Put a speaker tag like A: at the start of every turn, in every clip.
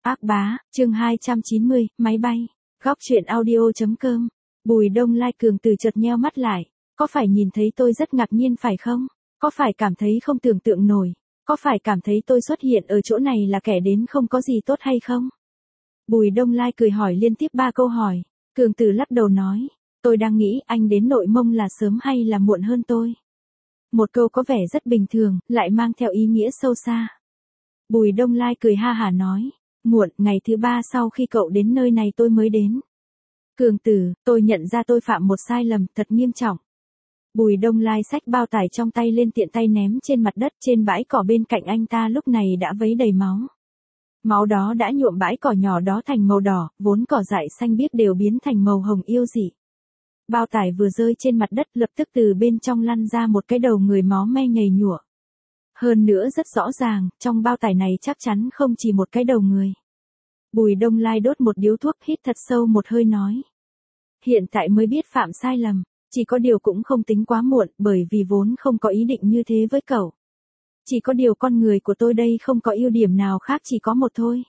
A: Ác bá, chương 290, máy bay. Góc truyện audio.com. Bùi Đông Lai Cường từ chợt nheo mắt lại. Có phải nhìn thấy tôi rất ngạc nhiên phải không? Có phải cảm thấy không tưởng tượng nổi? Có phải cảm thấy tôi xuất hiện ở chỗ này là kẻ đến không có gì tốt hay không? Bùi Đông Lai cười hỏi liên tiếp 3 câu hỏi. Cường từ lắc đầu nói. Tôi đang nghĩ anh đến Nội Mông là sớm hay là muộn hơn tôi. Một câu có vẻ rất bình thường, lại mang theo ý nghĩa sâu xa. Bùi Đông Lai cười ha hả nói. Muộn, ngày thứ 3 sau khi cậu đến nơi này tôi mới đến. Cường tử, tôi nhận ra tôi phạm một sai lầm thật nghiêm trọng. Bùi Đông Lai xách bao tải trong tay lên tiện tay ném trên mặt đất trên bãi cỏ bên cạnh anh ta lúc này đã vấy đầy máu. Máu đó đã nhuộm bãi cỏ nhỏ đó thành màu đỏ, vốn cỏ dại xanh biếc đều biến thành màu hồng yêu dị. Bao tải vừa rơi trên mặt đất lập tức từ bên trong lăn ra một cái đầu người máu me nhầy nhụa. Hơn nữa rất rõ ràng, trong bao tải này chắc chắn không chỉ một cái đầu người. Bùi Đông Lai đốt một điếu thuốc hít thật sâu một hơi nói. Hiện tại mới biết phạm sai lầm, chỉ có điều cũng không tính quá muộn bởi vì vốn không có ý định như thế với cậu. Chỉ có điều con người của tôi đây không có ưu điểm nào khác chỉ có một thôi.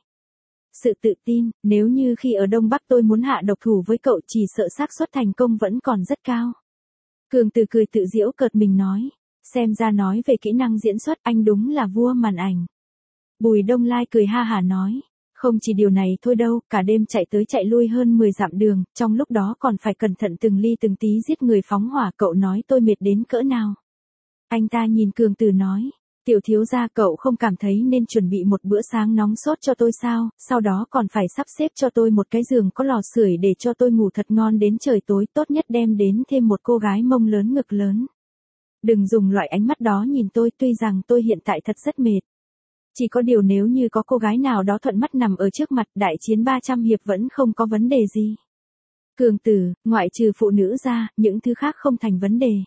A: Sự tự tin, nếu như khi ở Đông Bắc tôi muốn hạ độc thủ với cậu chỉ sợ xác suất thành công vẫn còn rất cao. Cường từ cười tự giễu cợt mình nói. Xem ra nói về kỹ năng diễn xuất anh đúng là vua màn ảnh. Bùi Đông Lai cười ha hả nói. Không chỉ điều này thôi đâu, cả đêm chạy tới chạy lui hơn 10 dặm đường, trong lúc đó còn phải cẩn thận từng ly từng tí giết người phóng hỏa, cậu nói tôi mệt đến cỡ nào. Anh ta nhìn Cường Tử nói. Tiểu thiếu gia cậu không cảm thấy nên chuẩn bị một bữa sáng nóng sốt cho tôi sao, sau đó còn phải sắp xếp cho tôi một cái giường có lò sưởi để cho tôi ngủ thật ngon đến trời tối, tốt nhất đem đến thêm một cô gái mông lớn ngực lớn. Đừng dùng loại ánh mắt đó nhìn tôi, tuy rằng tôi hiện tại thật rất mệt. Chỉ có điều nếu như có cô gái nào đó thuận mắt nằm ở trước mặt, đại chiến 300 hiệp vẫn không có vấn đề gì. Cường tử, ngoại trừ phụ nữ ra, những thứ khác không thành vấn đề.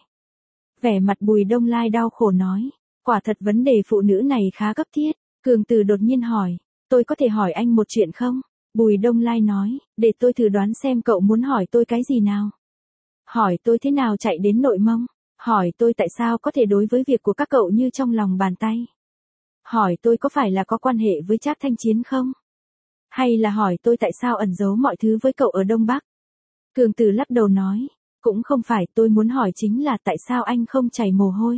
A: Vẻ mặt Bùi Đông Lai đau khổ nói. Quả thật vấn đề phụ nữ này khá cấp thiết. Cường tử đột nhiên hỏi. Tôi có thể hỏi anh một chuyện không? Bùi Đông Lai nói. Để tôi thử đoán xem cậu muốn hỏi tôi cái gì nào. Hỏi tôi thế nào chạy đến Nội Mông. Hỏi tôi tại sao có thể đối với việc của các cậu như trong lòng bàn tay. Hỏi tôi có phải là có quan hệ với Trác Thanh Chiến không? Hay là hỏi tôi tại sao ẩn giấu mọi thứ với cậu ở Đông Bắc? Cường tử lắc đầu nói. Cũng không phải, tôi muốn hỏi chính là tại sao anh không chảy mồ hôi.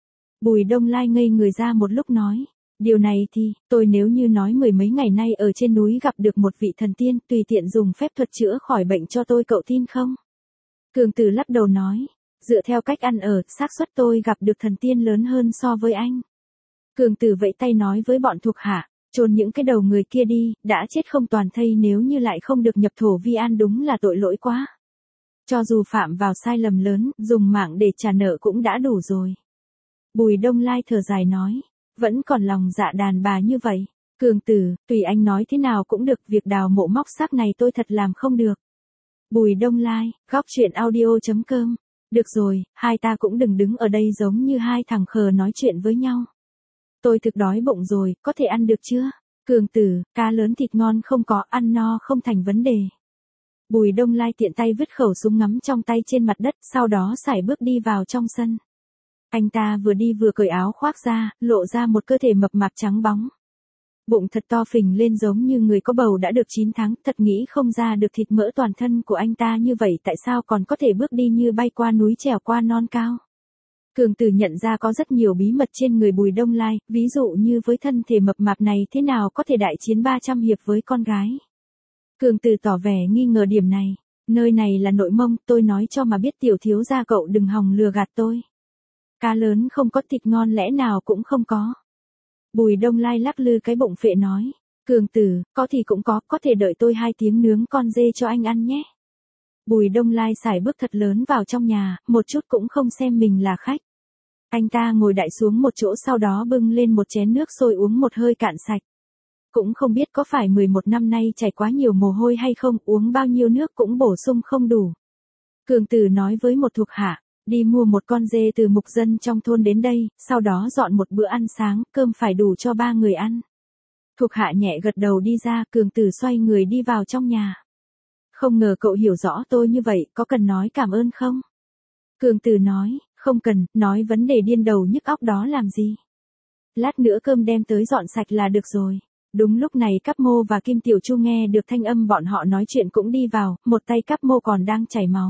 A: Bùi Đông Lai ngây người ra một lúc nói. Điều này thì, tôi nếu như nói mười mấy ngày nay ở trên núi gặp được một vị thần tiên tùy tiện dùng phép thuật chữa khỏi bệnh cho tôi, cậu tin không? Cường tử lắc đầu nói. Dựa theo cách ăn ở, xác suất tôi gặp được thần tiên lớn hơn so với anh. Cường tử vẫy tay nói với bọn thuộc hạ, chôn những cái đầu người kia đi, đã chết không toàn thây, nếu như lại không được nhập thổ vi an đúng là tội lỗi quá. Cho dù phạm vào sai lầm lớn, dùng mạng để trả nợ cũng đã đủ rồi. Bùi Đông Lai thở dài nói, vẫn còn lòng dạ đàn bà như vậy. Cường tử, tùy anh nói thế nào cũng được, việc đào mộ móc xác này tôi thật làm không được. Bùi Đông Lai, góc truyện audio.com. Được rồi, hai ta cũng đừng đứng ở đây giống như hai thằng khờ nói chuyện với nhau. Tôi thực đói bụng rồi, có thể ăn được chưa? Cường tử, cá lớn thịt ngon không có, ăn no không thành vấn đề. Bùi Đông Lai tiện tay vứt khẩu súng ngắm trong tay trên mặt đất, sau đó sải bước đi vào trong sân. Anh ta vừa đi vừa cởi áo khoác ra, lộ ra một cơ thể mập mạp trắng bóng. Bụng thật to phình lên giống như người có bầu đã được 9 tháng, thật nghĩ không ra được thịt mỡ toàn thân của anh ta như vậy, tại sao còn có thể bước đi như bay qua núi trèo qua non cao. Cường tử nhận ra có rất nhiều bí mật trên người Bùi Đông Lai, ví dụ như với thân thể mập mạp này thế nào có thể đại chiến 300 hiệp với con gái. Cường tử tỏ vẻ nghi ngờ điểm này. Nơi này là Nội Mông, tôi nói cho mà biết, tiểu thiếu gia cậu đừng hòng lừa gạt tôi. Cá lớn không có thịt ngon lẽ nào cũng không có. Bùi Đông Lai lắc lư cái bụng phệ nói. Cường tử, có thì cũng có thể đợi tôi 2 tiếng nướng con dê cho anh ăn nhé. Bùi Đông Lai sải bước thật lớn vào trong nhà, một chút cũng không xem mình là khách. Anh ta ngồi đại xuống một chỗ, sau đó bưng lên một chén nước sôi uống một hơi cạn sạch. Cũng không biết có phải 11 năm nay chảy quá nhiều mồ hôi hay không, uống bao nhiêu nước cũng bổ sung không đủ. Cường tử nói với một thuộc hạ, đi mua một con dê từ mục dân trong thôn đến đây, sau đó dọn một bữa ăn sáng, cơm phải đủ cho 3 người ăn. Thuộc hạ nhẹ gật đầu đi ra, Cường tử xoay người đi vào trong nhà. Không ngờ cậu hiểu rõ tôi như vậy, có cần nói cảm ơn không? Cường tử nói, không cần, nói vấn đề điên đầu nhức óc đó làm gì. Lát nữa cơm đem tới dọn sạch là được rồi. Đúng lúc này Cáp Mô và Kim Tiểu Chu nghe được thanh âm bọn họ nói chuyện cũng đi vào, một tay Cáp Mô còn đang chảy máu.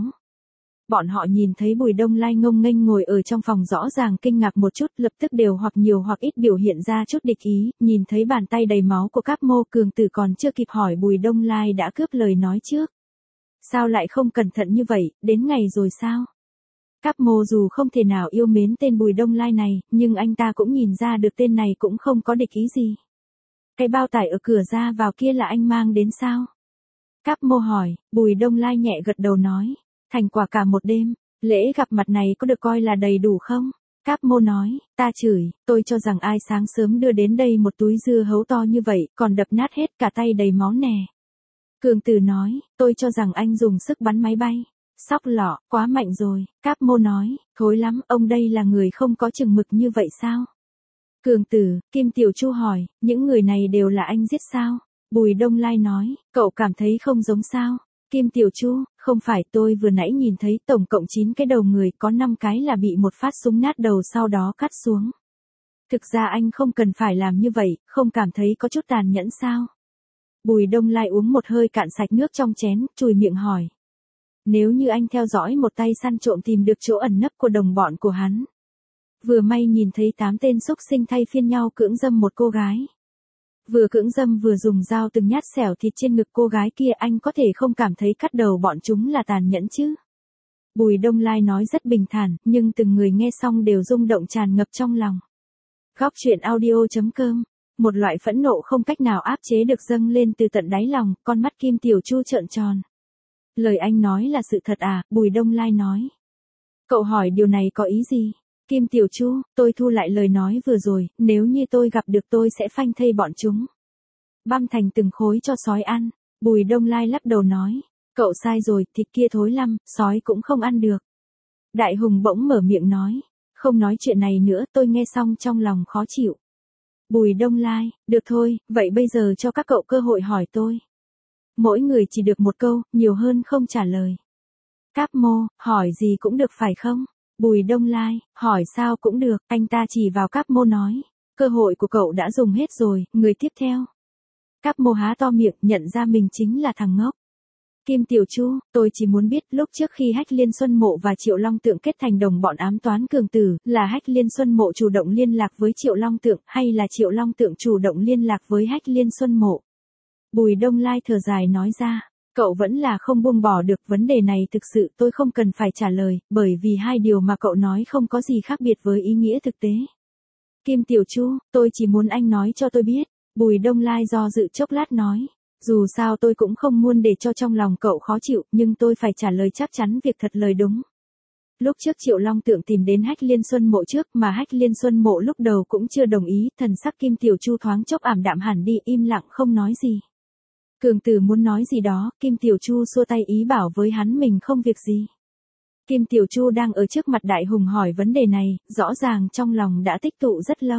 A: Bọn họ nhìn thấy Bùi Đông Lai ngông nghênh ngồi ở trong phòng rõ ràng kinh ngạc một chút, lập tức đều hoặc nhiều hoặc ít biểu hiện ra chút địch ý, nhìn thấy bàn tay đầy máu của Cáp Mô, Cường Tử còn chưa kịp hỏi Bùi Đông Lai đã cướp lời nói trước. Sao lại không cẩn thận như vậy, đến ngày rồi sao? Cáp Mô dù không thể nào yêu mến tên Bùi Đông Lai này, nhưng anh ta cũng nhìn ra được tên này cũng không có địch ý gì. Cái bao tải ở cửa ra vào kia là anh mang đến sao? Cáp Mô hỏi, Bùi Đông Lai nhẹ gật đầu nói, thành quả cả một đêm, lễ gặp mặt này có được coi là đầy đủ không? Cáp Mô nói, ta chửi, tôi cho rằng ai sáng sớm đưa đến đây một túi dưa hấu to như vậy, còn đập nát hết cả tay đầy máu nè. Cường Tử nói, tôi cho rằng anh dùng sức bắn máy bay. Sóc lọ, quá mạnh rồi. Cáp Mô nói, thối lắm, ông đây là người không có chừng mực như vậy sao? Cường Tử, Kim Tiểu Chu hỏi, những người này đều là anh giết sao? Bùi Đông Lai nói, cậu cảm thấy không giống sao? Kim Tiểu Chu, không phải, tôi vừa nãy nhìn thấy tổng cộng 9 cái đầu người, có 5 cái là bị một phát súng nát đầu sau đó cắt xuống. Thực ra anh không cần phải làm như vậy, không cảm thấy có chút tàn nhẫn sao? Bùi Đông Lai uống một hơi cạn sạch nước trong chén, chùi miệng hỏi. Nếu như anh theo dõi một tay săn trộm tìm được chỗ ẩn nấp của đồng bọn của hắn. Vừa may nhìn thấy 8 tên xúc sinh thay phiên nhau cưỡng dâm một cô gái. Vừa cưỡng dâm vừa dùng dao từng nhát xẻo thịt trên ngực cô gái kia, anh có thể không cảm thấy cắt đầu bọn chúng là tàn nhẫn chứ? Bùi Đông Lai nói rất bình thản, nhưng từng người nghe xong đều rung động tràn ngập trong lòng. Góc truyện audio.com. Một loại phẫn nộ không cách nào áp chế được dâng lên từ tận đáy lòng, con mắt Kim Tiểu Chu trợn tròn. Lời anh nói là sự thật à? Bùi Đông Lai nói. Cậu hỏi điều này có ý gì? Kim Tiểu Chu, tôi thu lại lời nói vừa rồi, nếu như tôi gặp được tôi sẽ phanh thây bọn chúng. Băm thành từng khối cho sói ăn. Bùi Đông Lai lắc đầu nói. Cậu sai rồi, thịt kia thối lắm, sói cũng không ăn được. Đại Hùng bỗng mở miệng nói. Không nói chuyện này nữa, tôi nghe xong trong lòng khó chịu. Bùi Đông Lai, được thôi, vậy bây giờ cho các cậu cơ hội hỏi tôi. Mỗi người chỉ được một câu, nhiều hơn không trả lời. Cáp Mô, hỏi gì cũng được phải không? Bùi Đông Lai, hỏi sao cũng được, anh ta chỉ vào Cáp Mô nói. Cơ hội của cậu đã dùng hết rồi, người tiếp theo. Cáp Mô há to miệng, nhận ra mình chính là thằng ngốc. Kim Tiểu Chu, tôi chỉ muốn biết lúc trước khi Hách Liên Xuân Mộ và Triệu Long Tượng kết thành đồng bọn ám toán Cường Tử, là Hách Liên Xuân Mộ chủ động liên lạc với Triệu Long Tượng hay là Triệu Long Tượng chủ động liên lạc với Hách Liên Xuân Mộ? Bùi Đông Lai thở dài nói ra, cậu vẫn là không buông bỏ được vấn đề này, thực sự tôi không cần phải trả lời, bởi vì hai điều mà cậu nói không có gì khác biệt với ý nghĩa thực tế. Kim Tiểu Chu, tôi chỉ muốn anh nói cho tôi biết. Bùi Đông Lai do dự chốc lát nói. Dù sao tôi cũng không muốn để cho trong lòng cậu khó chịu, nhưng tôi phải trả lời chắc chắn việc thật lời đúng. Lúc trước Triệu Long Tượng tìm đến Hách Liên Xuân Mộ trước mà Hách Liên Xuân Mộ lúc đầu cũng chưa đồng ý, thần sắc Kim Tiểu Chu thoáng chốc ảm đạm hẳn đi, im lặng không nói gì. Cường Tử muốn nói gì đó, Kim Tiểu Chu xua tay ý bảo với hắn mình không việc gì. Kim Tiểu Chu đang ở trước mặt Đại Hùng hỏi vấn đề này, rõ ràng trong lòng đã tích tụ rất lâu.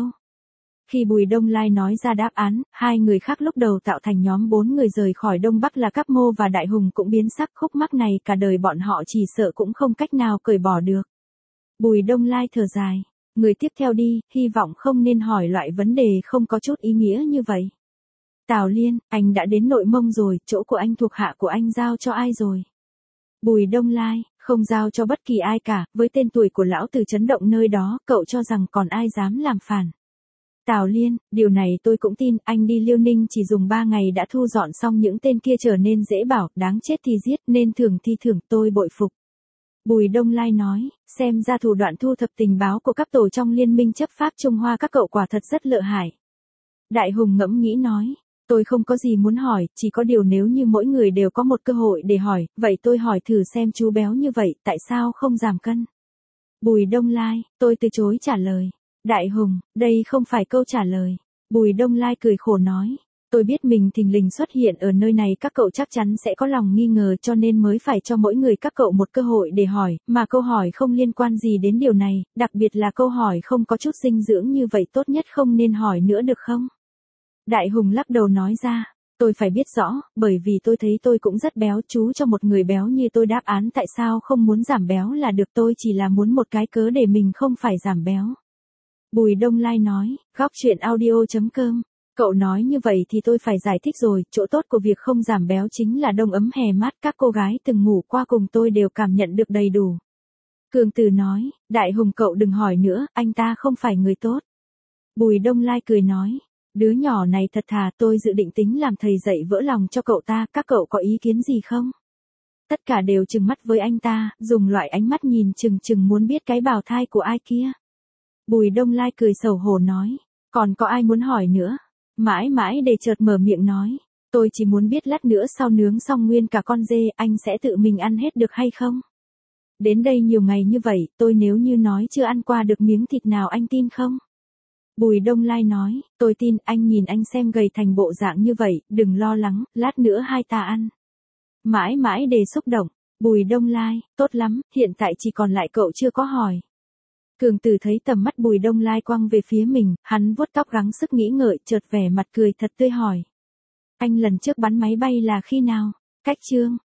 A: Khi Bùi Đông Lai nói ra đáp án, hai người khác lúc đầu tạo thành nhóm 4 người rời khỏi Đông Bắc là Cáp Mô và Đại Hùng cũng biến sắc, khúc mắc này cả đời bọn họ chỉ sợ cũng không cách nào cởi bỏ được. Bùi Đông Lai thở dài, người tiếp theo đi, hy vọng không nên hỏi loại vấn đề không có chút ý nghĩa như vậy. Tào Liên, anh đã đến Nội Mông rồi, chỗ của anh thuộc hạ của anh giao cho ai rồi? Bùi Đông Lai, không giao cho bất kỳ ai cả, với tên tuổi của lão tử chấn động nơi đó, cậu cho rằng còn ai dám làm phản. Tào Liên, điều này tôi cũng tin, anh đi Liêu Ninh chỉ dùng 3 ngày đã thu dọn xong những tên kia trở nên dễ bảo, đáng chết thì giết, nên thưởng thì thưởng, tôi bội phục. Bùi Đông Lai nói, xem ra thủ đoạn thu thập tình báo của các tổ trong Liên minh chấp pháp Trung Hoa các cậu quả thật rất lợi hại. Đại Hùng ngẫm nghĩ nói, tôi không có gì muốn hỏi, chỉ có điều nếu như mỗi người đều có một cơ hội để hỏi, vậy tôi hỏi thử xem chú béo như vậy, tại sao không giảm cân? Bùi Đông Lai, tôi từ chối trả lời. Đại Hùng, đây không phải câu trả lời. Bùi Đông Lai cười khổ nói, tôi biết mình thình lình xuất hiện ở nơi này các cậu chắc chắn sẽ có lòng nghi ngờ cho nên mới phải cho mỗi người các cậu một cơ hội để hỏi, mà câu hỏi không liên quan gì đến điều này, đặc biệt là câu hỏi không có chút dinh dưỡng như vậy tốt nhất không nên hỏi nữa được không? Đại Hùng lắc đầu nói ra, tôi phải biết rõ, bởi vì tôi thấy tôi cũng rất béo, chú cho một người béo như tôi đáp án tại sao không muốn giảm béo là được, tôi chỉ là muốn một cái cớ để mình không phải giảm béo. Bùi Đông Lai nói, góc truyện audio.com Cậu nói như vậy thì tôi phải giải thích rồi, chỗ tốt của việc không giảm béo chính là đông ấm hè mát, các cô gái từng ngủ qua cùng tôi đều cảm nhận được đầy đủ. Cường Tử nói, Đại Hùng cậu đừng hỏi nữa, anh ta không phải người tốt. Bùi Đông Lai cười nói, đứa nhỏ này thật thà, tôi dự định tính làm thầy dạy vỡ lòng cho cậu ta, các cậu có ý kiến gì không? Tất cả đều trừng mắt với anh ta, dùng loại ánh mắt nhìn chừng muốn biết cái bào thai của ai kia. Bùi Đông Lai cười xấu hổ nói, còn có ai muốn hỏi nữa? Mãi mãi để chợt mở miệng nói, tôi chỉ muốn biết lát nữa sau nướng xong nguyên cả con dê, anh sẽ tự mình ăn hết được hay không? Đến đây nhiều ngày như vậy, tôi nếu như nói chưa ăn qua được miếng thịt nào anh tin không? Bùi Đông Lai nói, tôi tin, anh nhìn anh xem gầy thành bộ dạng như vậy, đừng lo lắng, lát nữa hai ta ăn. Mãi mãi để xúc động, Bùi Đông Lai, tốt lắm, hiện tại chỉ còn lại cậu chưa có hỏi. Cường Tử thấy tầm mắt Bùi Đông Lai quăng về phía mình, hắn vuốt tóc gắng sức nghĩ ngợi, chợt vẻ mặt cười thật tươi hỏi. Anh lần trước bắn máy bay là khi nào? Cách chương